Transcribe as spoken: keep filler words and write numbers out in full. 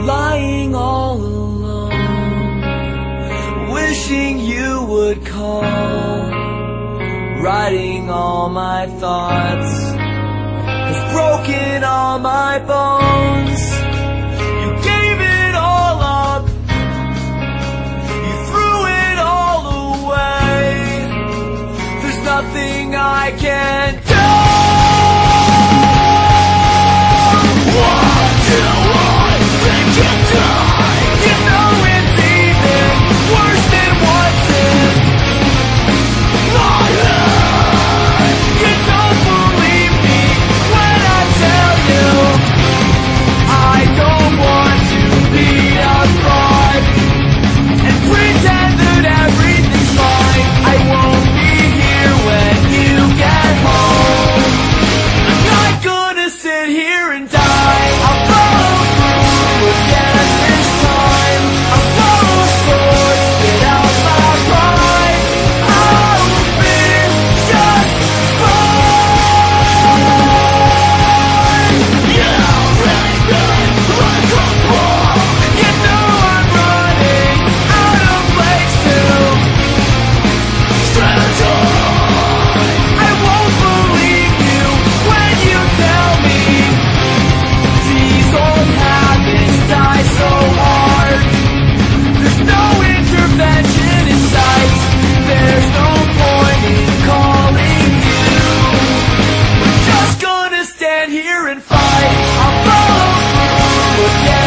lying all alone, wishing you would call. Writing all my thoughts has broken all my bones. You gave it all up, you threw it all away. There's nothing I can do. What do I think you've done? You know it's even worse than what's in my head. You don't believe me when I tell you I don't want to be a fraud and pretend that everything's fine. I won't be here when you get home. I'm not gonna sit here and die. I'll follow through again this time. I'll swallow a sword, spit out my pride. I'll be just fine. Yeah, really, really, like a ball. You know I'm running out of place to strategize. I won't believe you when you tell me these old habits die so hard. There's no intervention in sight. There's no point in calling you. We're just gonna stand here and fight. I'll follow through again.